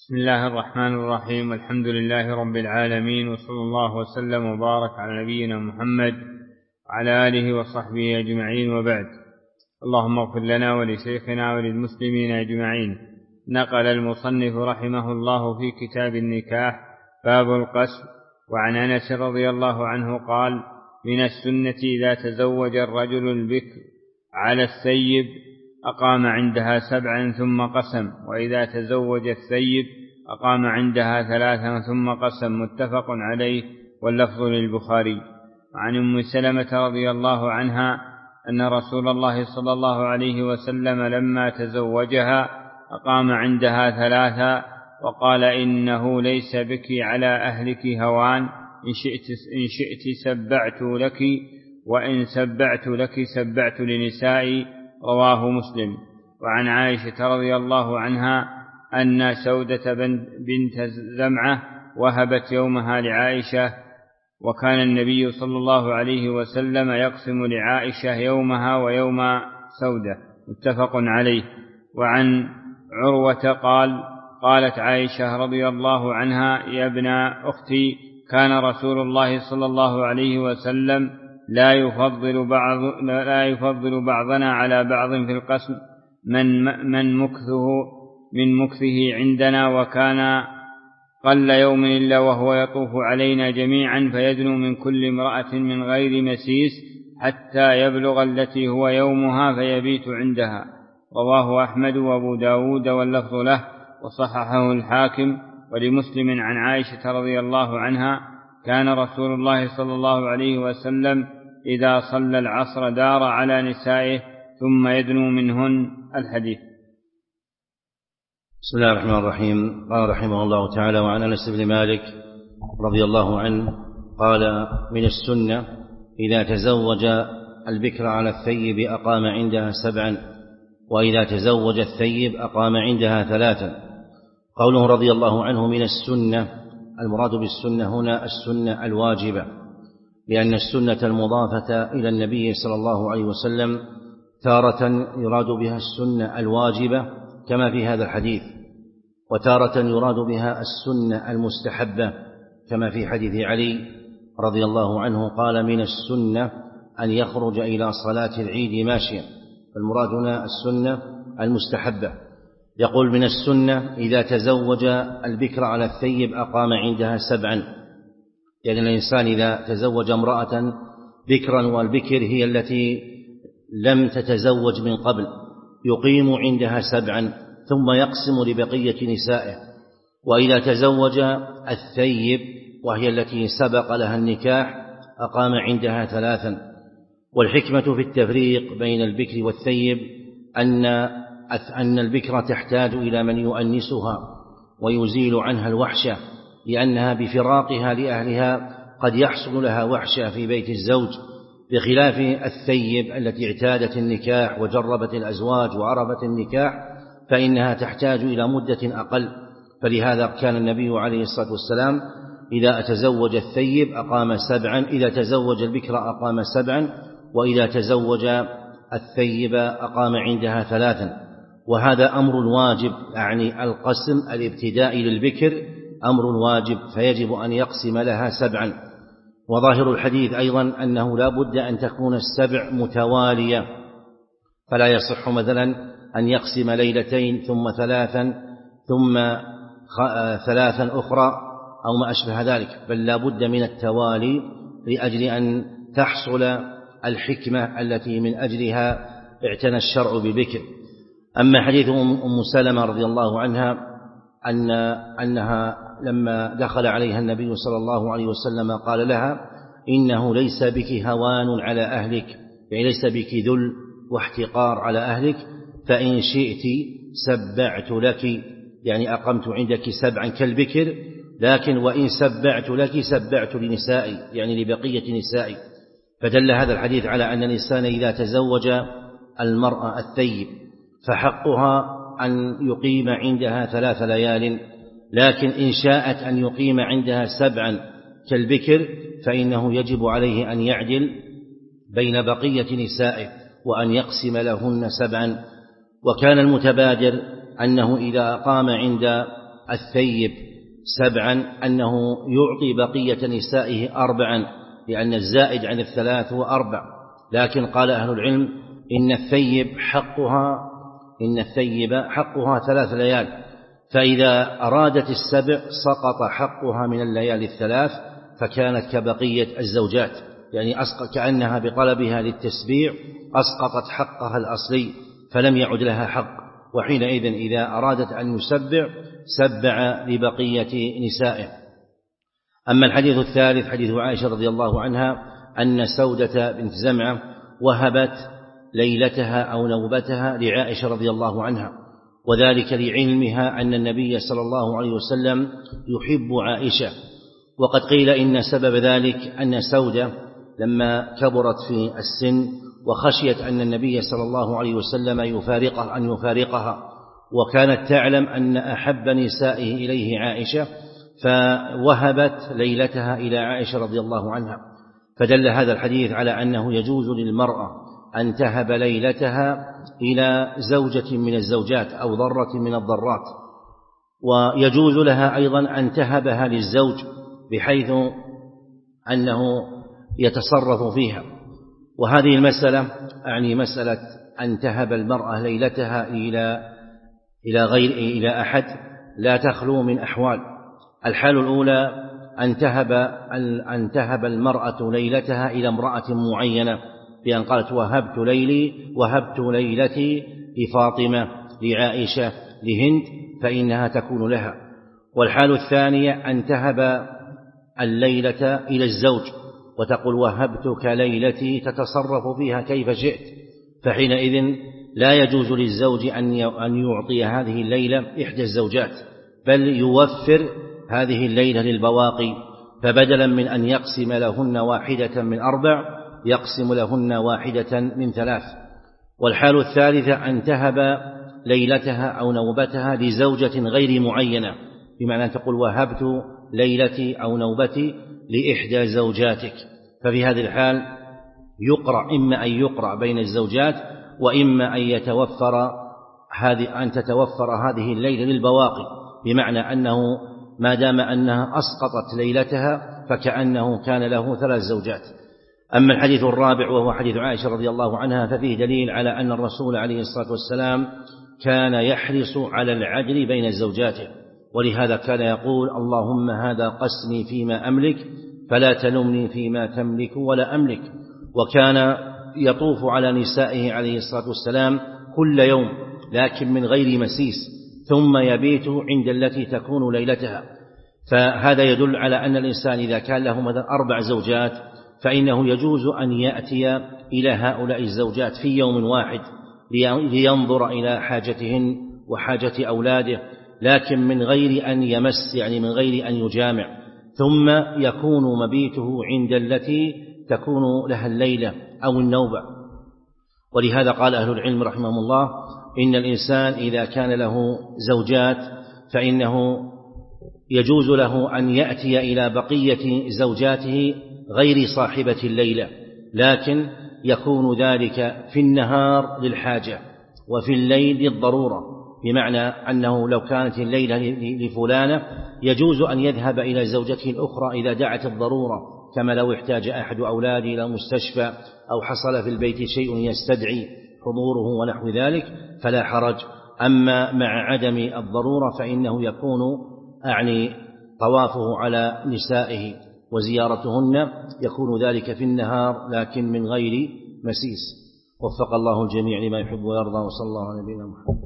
بسم الله الرحمن الرحيم. الحمد لله رب العالمين، وصلى الله وسلم وبارك على نبينا محمد وعلى آله وصحبه أجمعين، وبعد. اللهم اغفر لنا ولشيخنا وللمسلمين أجمعين. نقل المصنف رحمه الله في كتاب النكاح باب القسم، وعن أنس رضي الله عنه قال: من السنة إذا تزوج الرجل البكر على الثيب أقام عندها 7 ثم قسم، وإذا تزوج الثيب أقام عندها 3 ثم قسم. متفق عليه، واللفظ للبخاري. عن أم سلمة رضي الله عنها أن رسول الله صلى الله عليه وسلم لما تزوجها أقام عندها 3 وقال: إنه ليس بك على أهلك هوان، إن شئت سبعت لك، وإن سبعت لك سبعت لنسائي. رواه مسلم. وعن عائشة رضي الله عنها أن سودة بنت زمعة وهبت يومها لعائشة، وكان النبي صلى الله عليه وسلم يقسم لعائشة يومها ويوم سودة. متفق عليه. وعن عروة قال: قالت عائشة رضي الله عنها: يا ابن أختي، كان رسول الله صلى الله عليه وسلم لا يفضل بعضنا على بعض في القسم من مكثه عندنا، وكان قل يوم إلا وهو يطوف علينا جميعا، فيدنو من كل امرأة من غير مسيس حتى يبلغ التي هو يومها فيبيت عندها. رواه أحمد وأبو داود، واللفظ له، وصححه الحاكم. ولمسلم عن عائشة رضي الله عنها: كان رسول الله صلى الله عليه وسلم إذا صلى العصر دار على نسائه ثم يدنو منهن. الحديث. بسم الله الرحمن الرحيم. قال رحمه الله تعالى: وعن أنس بن مالك رضي الله عنه قال: من السنة إذا تزوج البكر على الثيب أقام عندها 7، وإذا تزوج الثيب أقام عندها 3. قوله رضي الله عنه من السنة، المراد بالسنة هنا السنة الواجبة، لأن السنة المضافة إلى النبي صلى الله عليه وسلم تارة يراد بها السنة الواجبة كما في هذا الحديث، وتارة يراد بها السنة المستحبة كما في حديث علي رضي الله عنه قال: من السنة أن يخرج إلى صلاة العيد ماشيا. فالمراد هنا السنة المستحبة. يقول: من السنة إذا تزوج البكر على الثيب أقام عندها 7، يعني الإنسان إذا تزوج امرأة بكرا، والبكر هي التي لم تتزوج من قبل، يقيم عندها 7 ثم يقسم لبقية نسائه. وإذا تزوج الثيب وهي التي سبق لها النكاح أقام عندها 3. والحكمة في التفريق بين البكر والثيب أن البكر تحتاج إلى من يؤنسها ويزيل عنها الوحشة، لأنها بفراقها لأهلها قد يحصل لها وحشة في بيت الزوج، بخلاف الثيب التي اعتادت النكاح وجربت الأزواج وعرفت النكاح، فإنها تحتاج إلى مدة أقل. فلهذا كان النبي عليه الصلاة والسلام إذا تزوج الثيب أقام 7، إذا تزوج البكر أقام 7، وإذا تزوج الثيب أقام عندها 3. وهذا أمر واجب، يعني القسم الابتدائي للبكر أمر واجب، فيجب أن يقسم لها 7. وظاهر الحديث أيضا أنه لا بد أن تكون 7 متوالية، فلا يصح مثلا أن يقسم ليلتين ثم 3 ثم 3 أخرى أو ما أشبه ذلك، بل لا بد من التوالي لأجل أن تحصل الحكمة التي من أجلها اعتنى الشرع بالبكر. أما حديث أم سلمة رضي الله عنها أنها لما دخل عليها النبي صلى الله عليه وسلم قال لها: إنه ليس بك هوان على أهلك، يعني ليس بك ذل واحتقار على أهلك، فإن شئت سبعت لك، يعني أقمت عندك 7 كالبكر، لكن وإن سبعت لك سبعت لنسائي، يعني لبقية نسائي. فدل هذا الحديث على أن الإنسان إذا تزوج المرأة الثيب فحقها أن يقيم عندها 3 ليال، لكن إن شاءت أن يقيم عندها 7 كالبكر فإنه يجب عليه أن يعدل بين بقية نسائه وأن يقسم لهن 7. وكان المتبادر أنه إذا أقام عند الثيب 7 أنه يعطي بقية نسائه 4 لأن الزائد عن 3 هو 4. لكن قال أهل العلم إن الثيب حقها 3 ليال، فإذا أرادت 7 سقط حقها من الليالي 3 فكانت كبقية الزوجات، يعني كأنها بطلبها للتسبيع أسقطت حقها الأصلي فلم يعد لها حق، وحينئذ إذا أرادت أن يسبع سبع لبقية نسائه. أما الحديث الثالث حديث عائشة رضي الله عنها أن سودة بنت زمعة وهبت ليلتها أو نوبتها لعائشة رضي الله عنها، وذلك لعلمها أن النبي صلى الله عليه وسلم يحب عائشة. وقد قيل إن سبب ذلك أن سودة لما كبرت في السن وخشيت أن النبي صلى الله عليه وسلم يفارقها، وكانت تعلم أن أحب نسائه إليه عائشة، فوهبت ليلتها إلى عائشة رضي الله عنها. فدل هذا الحديث على أنه يجوز للمرأة أن تهب ليلتها إلى زوجة من الزوجات أو ضرة من الضرات، ويجوز لها أيضا أن تهبها للزوج بحيث أنه يتصرف فيها. وهذه المسألة يعني مسألة أن تهب المرأة ليلتها إلى أحد لا تخلو من أحوال. الحال الأولى أن تهب المرأة ليلتها إلى امرأة معينة، بأن قالت وهبت ليلتي لفاطمة لعائشة لهند، فإنها تكون لها. والحال الثانية أن تهب الليلة إلى الزوج وتقول وهبتك ليلتي تتصرف فيها كيف شئت، فحينئذ لا يجوز للزوج أن يعطي هذه الليلة إحدى الزوجات، بل يوفر هذه الليلة للبواقي، فبدلا من أن يقسم لهن 1 من 4 يقسم لهن 1 من 3. والحال الثالثة أن تهب ليلتها أو نوبتها لزوجة غير معينة، بمعنى أن تقول وهبت ليلتي أو نوبتي لإحدى زوجاتك، ففي هذه الحال إما أن يقرأ بين الزوجات، وإما أن تتوفر هذه الليلة للبواقي، بمعنى أنه ما دام أنها أسقطت ليلتها فكأنه كان له 3 زوجات. أما الحديث الرابع وهو حديث عائشة رضي الله عنها ففيه دليل على أن الرسول عليه الصلاة والسلام كان يحرص على العدل بين زوجاته، ولهذا كان يقول اللهم هذا قسمي فيما أملك فلا تلمني فيما تملك ولا أملك. وكان يطوف على نسائه عليه الصلاة والسلام كل يوم لكن من غير مسيس، ثم يبيت عند التي تكون ليلتها. فهذا يدل على أن الإنسان إذا كان له مثلا 4 زوجات فإنه يجوز أن يأتي إلى هؤلاء الزوجات في يوم واحد لينظر إلى حاجتهن وحاجة أولاده، لكن من غير أن يمس، يعني من غير أن يجامع، ثم يكون مبيته عند التي تكون لها الليلة أو النوبة. ولهذا قال أهل العلم رحمهم الله إن الإنسان إذا كان له زوجات فإنه يجوز له أن يأتي إلى بقية زوجاته غير صاحبة الليلة، لكن يكون ذلك في النهار للحاجة وفي الليل للضرورة، بمعنى أنه لو كانت الليلة لفلانة يجوز أن يذهب إلى زوجته الأخرى إذا دعت الضرورة، كما لو احتاج أحد أولاده إلى مستشفى أو حصل في البيت شيء يستدعي حضوره ونحو ذلك فلا حرج. أما مع عدم الضرورة فإنه يكون طوافه على نسائه وزيارتهن يكون ذلك في النهار لكن من غير مسيس. وفق الله الجميع لما يحب ويرضى، وصلى الله على نبينا محمد.